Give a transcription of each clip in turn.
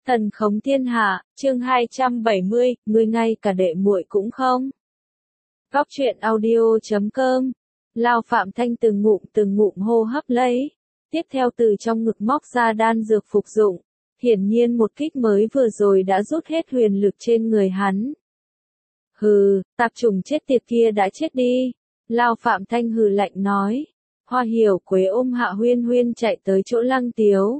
Thần khống thiên hạ, chương 270, ngươi ngay cả đệ muội cũng không. Góc truyện audio.com. Lao Phạm Thanh từng ngụm hô hấp lấy. Tiếp theo từ trong ngực móc ra đan dược phục dụng. Hiển nhiên một kích mới vừa rồi đã rút hết huyền lực trên người hắn. Hừ, tạp trùng chết tiệt kia đã chết đi. Lao Phạm Thanh hừ lạnh nói. Hoa Hiểu Quế ôm Hạ Huyên Huyên chạy tới chỗ Lăng Tiếu.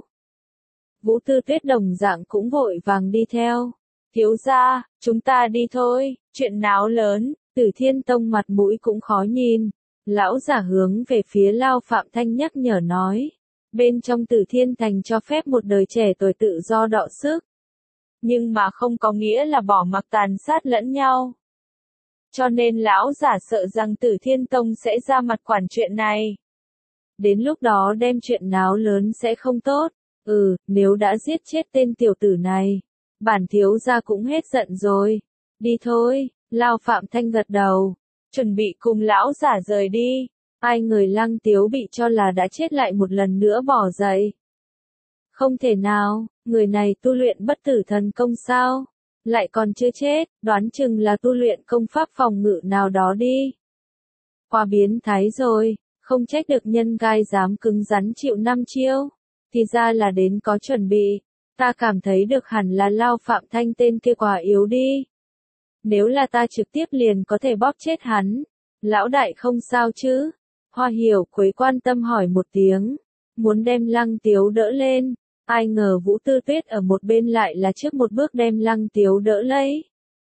Vũ Tư Tuyết đồng dạng cũng vội vàng đi theo. Thiếu gia, chúng ta đi thôi, chuyện náo lớn. Tử Thiên Tông mặt mũi cũng khó nhìn. Lão giả hướng về phía Lao Phạm Thanh nhắc nhở nói. Bên trong Tử Thiên Thành cho phép một đời trẻ tuổi tự do đọ sức. Nhưng mà không có nghĩa là bỏ mặc tàn sát lẫn nhau. Cho nên lão giả sợ rằng Tử Thiên Tông sẽ ra mặt quản chuyện này. Đến lúc đó đem chuyện náo lớn sẽ không tốt. Nếu đã giết chết tên tiểu tử này, bản thiếu gia cũng hết giận rồi. Đi thôi, Lao Phạm Thanh gật đầu, chuẩn bị cùng lão giả rời đi. Ai người Lăng Tiếu bị cho là đã chết lại một lần nữa bỏ dậy. Không thể nào, người này tu luyện bất tử thần công sao? Lại còn chưa chết, đoán chừng là tu luyện công pháp phòng ngự nào đó đi. Quá biến thái rồi, không trách được nhân gai dám cứng rắn chịu 5 chiêu. Thì ra là đến có chuẩn bị, ta cảm thấy được hẳn là Lao Phạm Thanh tên kia quá yếu đi. Nếu là ta trực tiếp liền có thể bóp chết hắn, lão đại không sao chứ? Hoa Hiểu Quế quan tâm hỏi một tiếng, muốn đem Lăng Tiếu đỡ lên, ai ngờ Vũ Tư Tuyết ở một bên lại là trước một bước đem Lăng Tiếu đỡ lấy.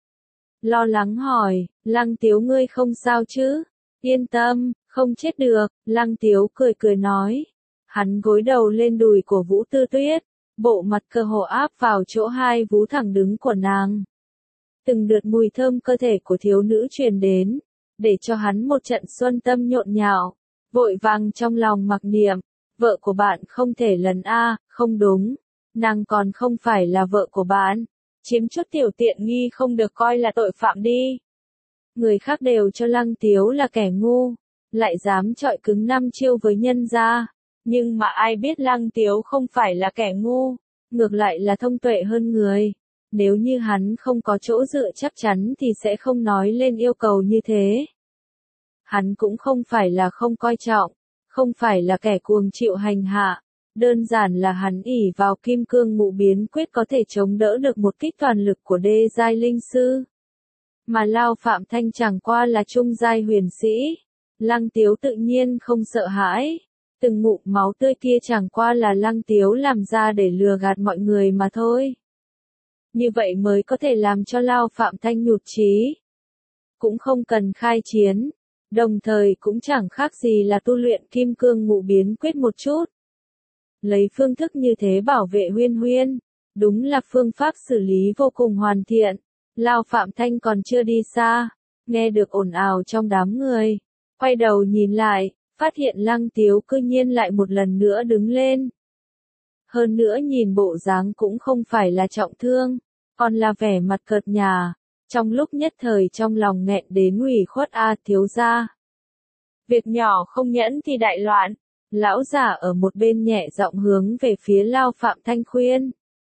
Lo lắng hỏi, Lăng Tiếu ngươi không sao chứ? Yên tâm, không chết được, Lăng Tiếu cười nói. Hắn gối đầu lên đùi của Vũ Tư Tuyết, bộ mặt cơ hồ áp vào chỗ hai vú thẳng đứng của nàng. Từng đợt mùi thơm cơ thể của thiếu nữ truyền đến, để cho hắn một trận xuân tâm nhộn nhạo, vội vàng trong lòng mặc niệm, vợ của bạn không thể lần không đúng, nàng còn không phải là vợ của bạn, chiếm chút tiểu tiện nghi không được coi là tội phạm đi. Người khác đều cho Lăng Tiếu là kẻ ngu, lại dám chọi cứng 5 chiêu với nhân gia. Nhưng mà ai biết Lăng Tiếu không phải là kẻ ngu, ngược lại là thông tuệ hơn người. Nếu như hắn không có chỗ dựa chắc chắn thì sẽ không nói lên yêu cầu như thế. Hắn cũng không phải là không coi trọng, không phải là kẻ cuồng chịu hành hạ. Đơn giản là hắn ỷ vào kim cương ngũ biến quyết có thể chống đỡ được một kích toàn lực của đê giai linh sư. Mà Lao Phạm Thanh chẳng qua là trung giai huyền sĩ. Lăng Tiếu tự nhiên không sợ hãi. Từng ngụm máu tươi kia chẳng qua là Lăng Tiếu làm ra để lừa gạt mọi người mà thôi. Như vậy mới có thể làm cho Lao Phạm Thanh nhụt chí. Cũng không cần khai chiến, đồng thời cũng chẳng khác gì là tu luyện kim cương ngũ biến quyết một chút. Lấy phương thức như thế bảo vệ Huyên Huyên, đúng là phương pháp xử lý vô cùng hoàn thiện. Lao Phạm Thanh còn chưa đi xa, nghe được ồn ào trong đám người, quay đầu nhìn lại. Phát hiện Lăng Tiếu cư nhiên lại một lần nữa đứng lên. Hơn nữa nhìn bộ dáng cũng không phải là trọng thương, còn là vẻ mặt cợt nhả. Trong lúc nhất thời trong lòng nghẹn đến ủy khuất thiếu gia. Việc nhỏ không nhẫn thì đại loạn. Lão giả ở một bên nhẹ giọng hướng về phía Lao Phạm Thanh khuyên.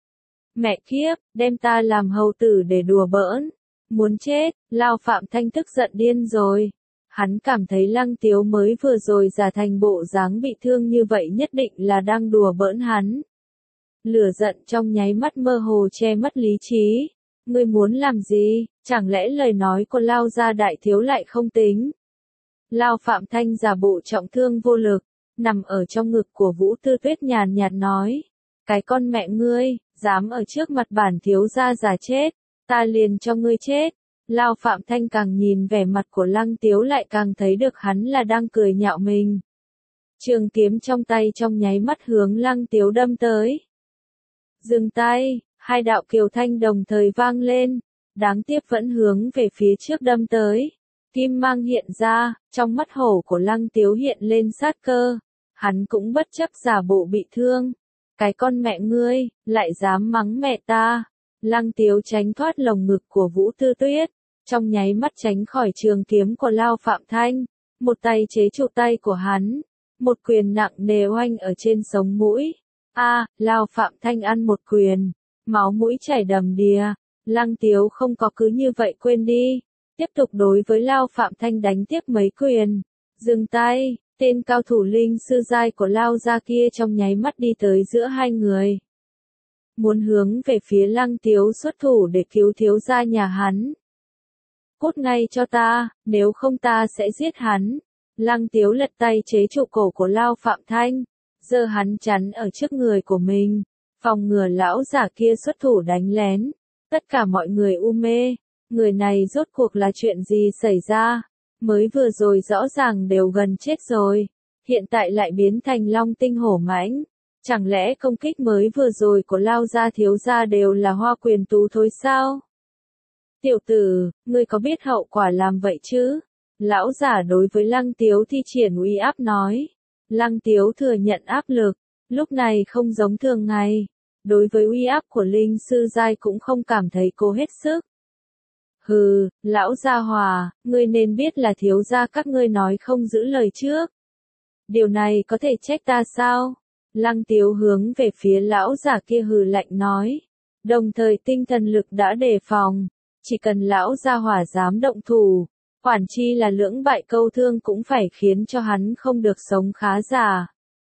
Mẹ kiếp, đem ta làm hầu tử để đùa bỡn. Muốn chết, Lao Phạm Thanh tức giận điên rồi. Hắn cảm thấy Lăng Tiếu mới vừa rồi giả thành bộ dáng bị thương như vậy nhất định là đang đùa bỡn hắn. Lửa giận trong nháy mắt mơ hồ che mất lý trí. Ngươi muốn làm gì, chẳng lẽ lời nói của Lao gia đại thiếu lại không tính? Lao Phạm Thanh giả bộ trọng thương vô lực, nằm ở trong ngực của Vũ Tư Tuyết nhàn nhạt nói. Cái con mẹ ngươi, dám ở trước mặt bản thiếu gia giả chết, ta liền cho ngươi chết. Lao Phạm Thanh càng nhìn vẻ mặt của Lăng Tiếu lại càng thấy được hắn là đang cười nhạo mình. Trường kiếm trong tay trong nháy mắt hướng Lăng Tiếu đâm tới. Dừng tay, hai đạo kiều thanh đồng thời vang lên, đáng tiếc vẫn hướng về phía trước đâm tới. Kim mang hiện ra, trong mắt hổ của Lăng Tiếu hiện lên sát cơ, hắn cũng bất chấp giả bộ bị thương. Cái con mẹ ngươi, lại dám mắng mẹ ta. Lăng Tiếu tránh thoát lồng ngực của Vũ Tư Tuyết, trong nháy mắt tránh khỏi trường kiếm của Lao Phạm Thanh, một tay chế trụ tay của hắn, một quyền nặng nề oanh ở trên sống mũi. Lao Phạm Thanh ăn một quyền, máu mũi chảy đầm đìa. Lăng Tiếu không có cứ như vậy quên đi, tiếp tục đối với Lao Phạm Thanh đánh tiếp mấy quyền. Dừng tay, tên cao thủ linh sư giai của Lao gia kia trong nháy mắt đi tới giữa hai người. Muốn hướng về phía Lăng Tiếu xuất thủ để cứu thiếu gia nhà hắn. Cút ngay cho ta, nếu không ta sẽ giết hắn. Lăng Tiếu lật tay chế trụ cổ của Lao Phạm Thanh, giơ hắn chắn ở trước người của mình, phòng ngừa lão giả kia xuất thủ đánh lén. Tất cả mọi người u mê, người này rốt cuộc là chuyện gì xảy ra? Mới vừa rồi rõ ràng đều gần chết rồi, hiện tại lại biến thành long tinh hổ mãnh. Chẳng lẽ công kích mới vừa rồi của Lao gia thiếu gia đều là hoa quyền tú thối sao? Tiểu tử, ngươi có biết hậu quả làm vậy chứ? Lão giả đối với Lăng Tiếu thi triển uy áp nói. Lăng Tiếu thừa nhận áp lực, lúc này không giống thường ngày. Đối với uy áp của linh sư giai cũng không cảm thấy cố hết sức. Hừ, lão gia hòa, ngươi nên biết là thiếu gia các ngươi nói không giữ lời trước. Điều này có thể trách ta sao? Lăng Tiếu hướng về phía lão giả kia hừ lạnh nói. Đồng thời tinh thần lực đã đề phòng, chỉ cần lão gia hỏa dám động thủ, quản chi là lưỡng bại câu thương cũng phải khiến cho hắn không được sống khá giả.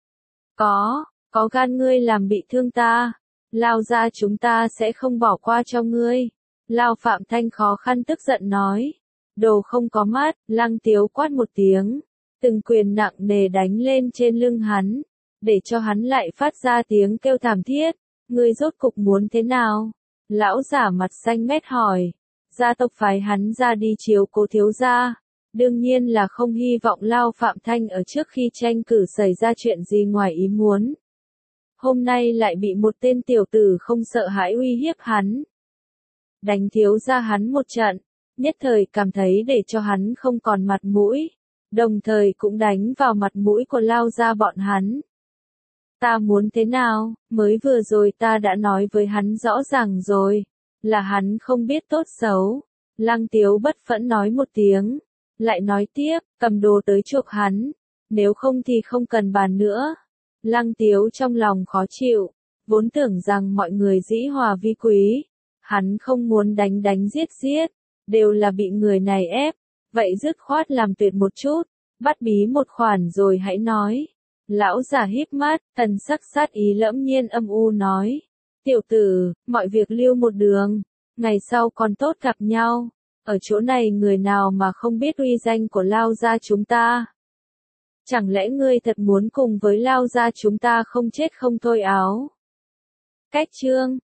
Có gan ngươi làm bị thương ta, Lao gia chúng ta sẽ không bỏ qua cho ngươi. Lao Phạm Thanh khó khăn tức giận nói. Đồ không có mắt, Lăng Tiếu quát một tiếng, từng quyền nặng nề đánh lên trên lưng hắn, để cho hắn lại phát ra tiếng kêu thảm thiết. Ngươi rốt cục muốn thế nào? Lão giả mặt xanh mét hỏi. Gia tộc phái hắn ra đi chiếu cố thiếu gia, đương nhiên là không hy vọng Lao Phạm Thanh ở trước khi tranh cử xảy ra chuyện gì ngoài ý muốn. Hôm nay lại bị một tên tiểu tử không sợ hãi uy hiếp hắn. Đánh thiếu gia hắn một trận, nhất thời cảm thấy để cho hắn không còn mặt mũi, đồng thời cũng đánh vào mặt mũi của Lao gia bọn hắn. Ta muốn thế nào, mới vừa rồi ta đã nói với hắn rõ ràng rồi, là hắn không biết tốt xấu. Lăng Tiếu bất phẫn nói một tiếng, lại nói tiếp, cầm đồ tới chuộc hắn, nếu không thì không cần bàn nữa. Lăng Tiếu trong lòng khó chịu, vốn tưởng rằng mọi người dĩ hòa vi quý, hắn không muốn đánh giết, đều là bị người này ép, vậy dứt khoát làm tuyệt một chút, bắt bí một khoản rồi hãy nói. Lão giả híp mắt, thần sắc sát ý lẫm nhiên âm u nói. Tiểu tử, mọi việc lưu một đường, ngày sau còn tốt gặp nhau. Ở chỗ này người nào mà không biết uy danh của Lao gia chúng ta? Chẳng lẽ ngươi thật muốn cùng với Lao gia chúng ta không chết không thôi áo? Cách chương